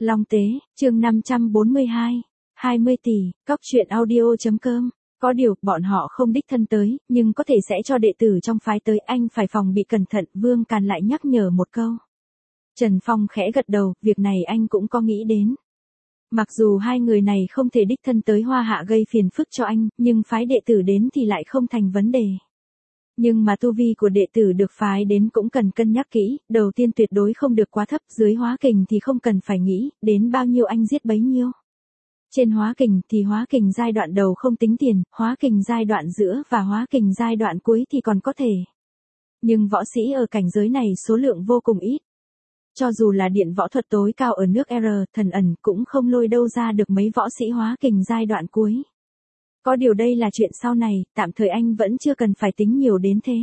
Long Tế, chương 542, 20 tỷ, cóc truyện audio.com. Có điều, bọn họ không đích thân tới, nhưng có thể sẽ cho đệ tử trong phái tới, anh phải phòng bị cẩn thận. Vương Càn lại nhắc nhở một câu. Trần Phong khẽ gật đầu, việc này anh cũng có nghĩ đến. Mặc dù hai người này không thể đích thân tới Hoa Hạ gây phiền phức cho anh, nhưng phái đệ tử đến thì lại không thành vấn đề. Nhưng mà tu vi của đệ tử được phái đến cũng cần cân nhắc kỹ, đầu tiên tuyệt đối không được quá thấp, dưới hóa kình thì không cần phải nghĩ, đến bao nhiêu anh giết bấy nhiêu. Trên hóa kình thì hóa kình giai đoạn đầu không tính tiền, hóa kình giai đoạn giữa và hóa kình giai đoạn cuối thì còn có thể. Nhưng võ sĩ ở cảnh giới này số lượng vô cùng ít. Cho dù là điện võ thuật tối cao ở nước R, thần ẩn cũng không lôi đâu ra được mấy võ sĩ hóa kình giai đoạn cuối. Có điều đây là chuyện sau này, tạm thời anh vẫn chưa cần phải tính nhiều đến thế.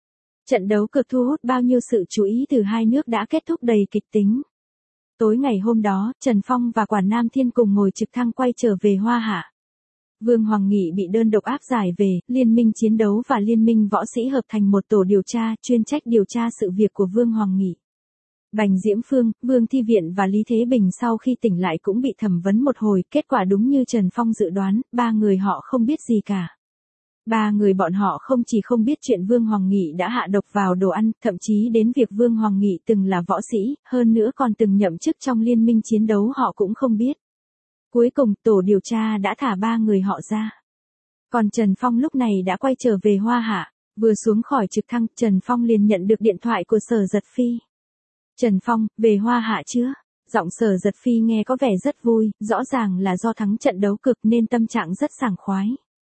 Trận đấu cực thu hút bao nhiêu sự chú ý từ hai nước đã kết thúc đầy kịch tính. Tối ngày hôm đó, Trần Phong và Quản Nam Thiên cùng ngồi trực thăng quay trở về Hoa Hạ. Vương Hoàng Nghị bị đơn độc áp giải về, Liên minh chiến đấu và Liên minh võ sĩ hợp thành một tổ điều tra, chuyên trách điều tra sự việc của Vương Hoàng Nghị. Bành Diễm Phương, Vương Thi Viện và Lý Thế Bình sau khi tỉnh lại cũng bị thẩm vấn một hồi, kết quả đúng như Trần Phong dự đoán, ba người họ không biết gì cả. Ba người bọn họ không chỉ không biết chuyện Vương Hoàng Nghị đã hạ độc vào đồ ăn, thậm chí đến việc Vương Hoàng Nghị từng là võ sĩ, hơn nữa còn từng nhậm chức trong liên minh chiến đấu họ cũng không biết. Cuối cùng, tổ điều tra đã thả ba người họ ra. Còn Trần Phong lúc này đã quay trở về Hoa Hạ, vừa xuống khỏi trực thăng, Trần Phong liền nhận được điện thoại của Sở Giật Phi. Trần Phong, về Hoa Hạ chưa? Giọng Sở Giật Phi nghe có vẻ rất vui, rõ ràng là do thắng trận đấu cực nên tâm trạng rất sảng khoái.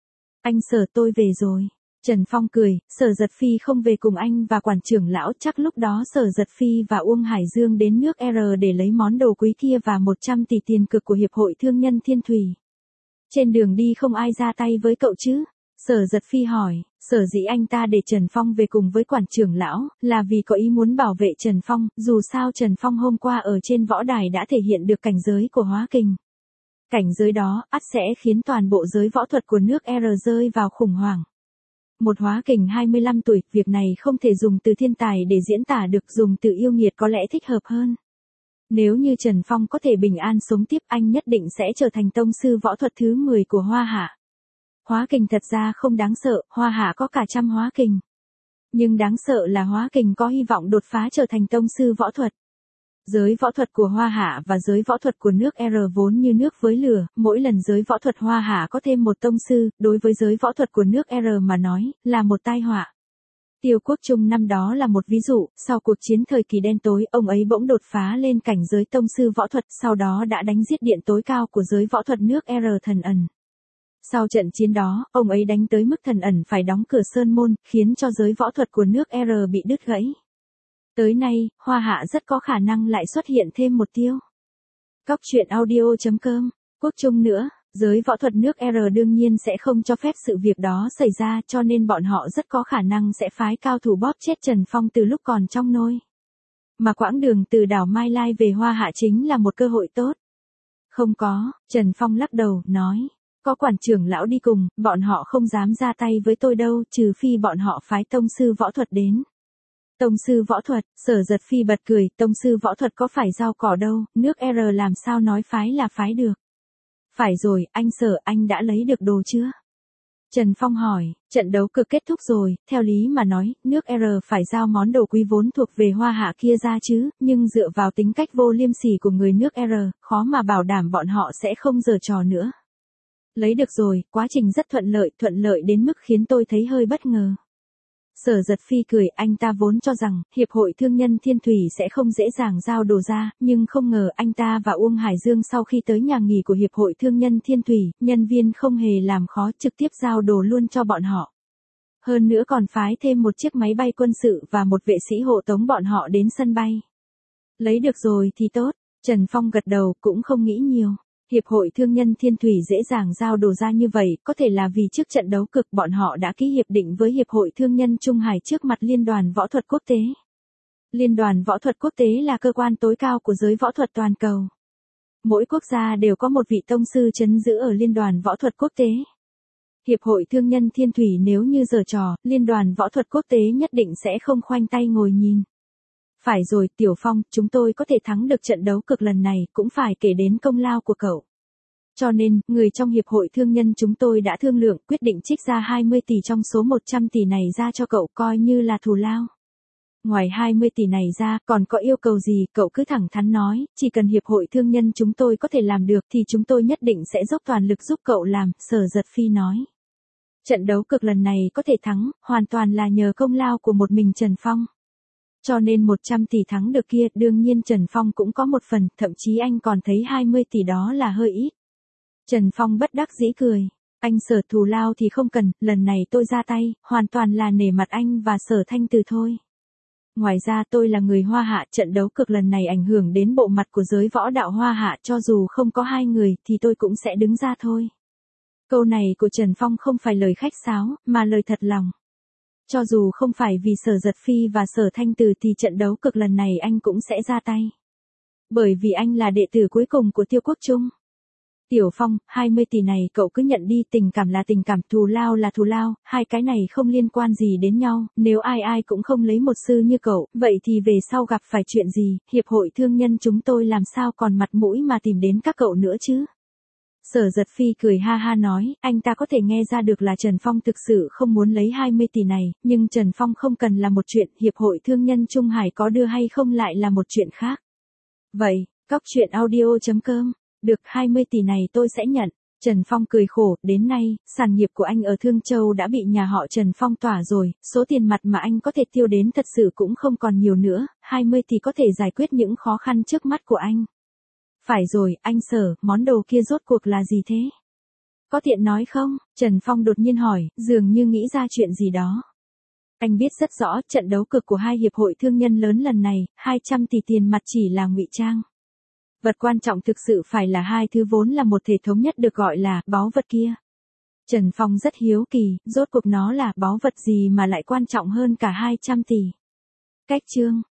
Anh Sở, tôi về rồi. Trần Phong cười, Sở Giật Phi không về cùng anh và quản trưởng lão, chắc lúc đó Sở Giật Phi và Uông Hải Dương đến nước R để lấy món đồ quý kia và 100 tỷ tiền cược của Hiệp hội Thương nhân Thiên Thủy. Trên đường đi không ai ra tay với cậu chứ? Sở Giật Phi hỏi, sở dĩ anh ta để Trần Phong về cùng với quản trưởng lão, là vì có ý muốn bảo vệ Trần Phong, dù sao Trần Phong hôm qua ở trên võ đài đã thể hiện được cảnh giới của hóa kình. Cảnh giới đó, ắt sẽ khiến toàn bộ giới võ thuật của nước R rơi vào khủng hoảng. Một hóa kình 25 tuổi, việc này không thể dùng từ thiên tài để diễn tả được, dùng từ yêu nghiệt có lẽ thích hợp hơn. Nếu như Trần Phong có thể bình an sống tiếp, anh nhất định sẽ trở thành tông sư võ thuật thứ 10 của Hoa Hạ. Hóa kình thật ra không đáng sợ, Hoa Hạ có cả trăm hóa kình. Nhưng đáng sợ là hóa kình có hy vọng đột phá trở thành tông sư võ thuật. Giới võ thuật của Hoa Hạ và giới võ thuật của nước R vốn như nước với lửa, mỗi lần giới võ thuật Hoa Hạ có thêm một tông sư, đối với giới võ thuật của nước R mà nói, là một tai họa. Tiêu Quốc Trung năm đó là một ví dụ, sau cuộc chiến thời kỳ đen tối, ông ấy bỗng đột phá lên cảnh giới tông sư võ thuật, sau đó đã đánh giết điện tối cao của giới võ thuật nước R Thần Ẩn. Sau trận chiến đó, ông ấy đánh tới mức Thần Ẩn phải đóng cửa sơn môn, khiến cho giới võ thuật của nước R bị đứt gãy. Tới nay, Hoa Hạ rất có khả năng lại xuất hiện thêm một Tiêu. Cóc truyện audio.com. Quốc Trung nữa, giới võ thuật nước R đương nhiên sẽ không cho phép sự việc đó xảy ra, cho nên bọn họ rất có khả năng sẽ phái cao thủ bóp chết Trần Phong từ lúc còn trong nôi. Mà quãng đường từ đảo Mai Lai về Hoa Hạ chính là một cơ hội tốt. Không có, Trần Phong lắc đầu, nói. Có quản trưởng lão đi cùng, bọn họ không dám ra tay với tôi đâu, trừ phi bọn họ phái tông sư võ thuật đến. Tông sư võ thuật, Sở Giật Phi bật cười, tông sư võ thuật có phải rau cỏ đâu, nước R làm sao nói phái là phái được. Phải rồi, anh Sở, anh đã lấy được đồ chưa? Trần Phong hỏi, trận đấu cực kết thúc rồi, theo lý mà nói, nước R phải giao món đồ quý vốn thuộc về Hoa Hạ kia ra chứ, nhưng dựa vào tính cách vô liêm sỉ của người nước R, khó mà bảo đảm bọn họ sẽ không giở trò nữa. Lấy được rồi, quá trình rất thuận lợi đến mức khiến tôi thấy hơi bất ngờ. Sở Giật Phi cười, anh ta vốn cho rằng, Hiệp hội Thương nhân Thiên Thủy sẽ không dễ dàng giao đồ ra, nhưng không ngờ anh ta và Uông Hải Dương sau khi tới nhà nghỉ của Hiệp hội Thương nhân Thiên Thủy, nhân viên không hề làm khó, trực tiếp giao đồ luôn cho bọn họ. Hơn nữa còn phái thêm một chiếc máy bay quân sự và một vệ sĩ hộ tống bọn họ đến sân bay. Lấy được rồi thì tốt, Trần Phong gật đầu, cũng không nghĩ nhiều. Hiệp hội Thương nhân Thiên Thủy dễ dàng giao đồ ra như vậy, có thể là vì trước trận đấu cực bọn họ đã ký hiệp định với Hiệp hội Thương nhân Trung Hải trước mặt Liên đoàn Võ thuật Quốc tế. Liên đoàn Võ thuật Quốc tế là cơ quan tối cao của giới võ thuật toàn cầu. Mỗi quốc gia đều có một vị tông sư trấn giữ ở Liên đoàn Võ thuật Quốc tế. Hiệp hội Thương nhân Thiên Thủy nếu như giở trò, Liên đoàn Võ thuật Quốc tế nhất định sẽ không khoanh tay ngồi nhìn. Phải rồi, Tiểu Phong, chúng tôi có thể thắng được trận đấu cực lần này, cũng phải kể đến công lao của cậu. Cho nên, người trong hiệp hội thương nhân chúng tôi đã thương lượng quyết định trích ra 20 tỷ trong số 100 tỷ này ra cho cậu coi như là thù lao. Ngoài 20 tỷ này ra, còn có yêu cầu gì, cậu cứ thẳng thắn nói, chỉ cần hiệp hội thương nhân chúng tôi có thể làm được thì chúng tôi nhất định sẽ dốc toàn lực giúp cậu làm, Sở Giật Phi nói. Trận đấu cực lần này có thể thắng, hoàn toàn là nhờ công lao của một mình Trần Phong. Cho nên 100 tỷ thắng được kia, đương nhiên Trần Phong cũng có một phần, thậm chí anh còn thấy 20 tỷ đó là hơi ít. Trần Phong bất đắc dĩ cười. Anh Sở, thù lao thì không cần, lần này tôi ra tay, hoàn toàn là nể mặt anh và Sở Thanh Từ thôi. Ngoài ra tôi là người Hoa Hạ, trận đấu cực lần này ảnh hưởng đến bộ mặt của giới võ đạo Hoa Hạ, cho dù không có hai người thì tôi cũng sẽ đứng ra thôi. Câu này của Trần Phong không phải lời khách sáo, mà lời thật lòng. Cho dù không phải vì Sở Giật Phi và Sở Thanh Từ thì trận đấu cực lần này anh cũng sẽ ra tay. Bởi vì anh là đệ tử cuối cùng của Tiêu Quốc Trung. Tiểu Phong, 20 tỷ này cậu cứ nhận đi, tình cảm là tình cảm, thù lao là thù lao, hai cái này không liên quan gì đến nhau, nếu ai cũng không lấy một sư như cậu, vậy thì về sau gặp phải chuyện gì, hiệp hội thương nhân chúng tôi làm sao còn mặt mũi mà tìm đến các cậu nữa chứ? Sở Giật Phi cười ha ha nói, anh ta có thể nghe ra được là Trần Phong thực sự không muốn lấy 20 tỷ này, nhưng Trần Phong không cần là một chuyện, hiệp hội thương nhân Trung Hải có đưa hay không lại là một chuyện khác. Vậy, coctruyện.audio.com, được 20 tỷ này tôi sẽ nhận. Trần Phong cười khổ, đến nay, sản nghiệp của anh ở Thương Châu đã bị nhà họ Trần phong tỏa rồi, số tiền mặt mà anh có thể tiêu đến thật sự cũng không còn nhiều nữa, 20 tỷ có thể giải quyết những khó khăn trước mắt của anh. Phải rồi, anh Sở, món đồ kia rốt cuộc là gì thế? Có tiện nói không? Trần Phong đột nhiên hỏi, dường như nghĩ ra chuyện gì đó. Anh biết rất rõ, trận đấu cực của hai hiệp hội thương nhân lớn lần này, 200 tỷ tiền mặt chỉ là ngụy trang. Vật quan trọng thực sự phải là hai thứ vốn là một thể thống nhất được gọi là báu vật kia. Trần Phong rất hiếu kỳ, rốt cuộc nó là báu vật gì mà lại quan trọng hơn cả 200 tỷ. Cách chương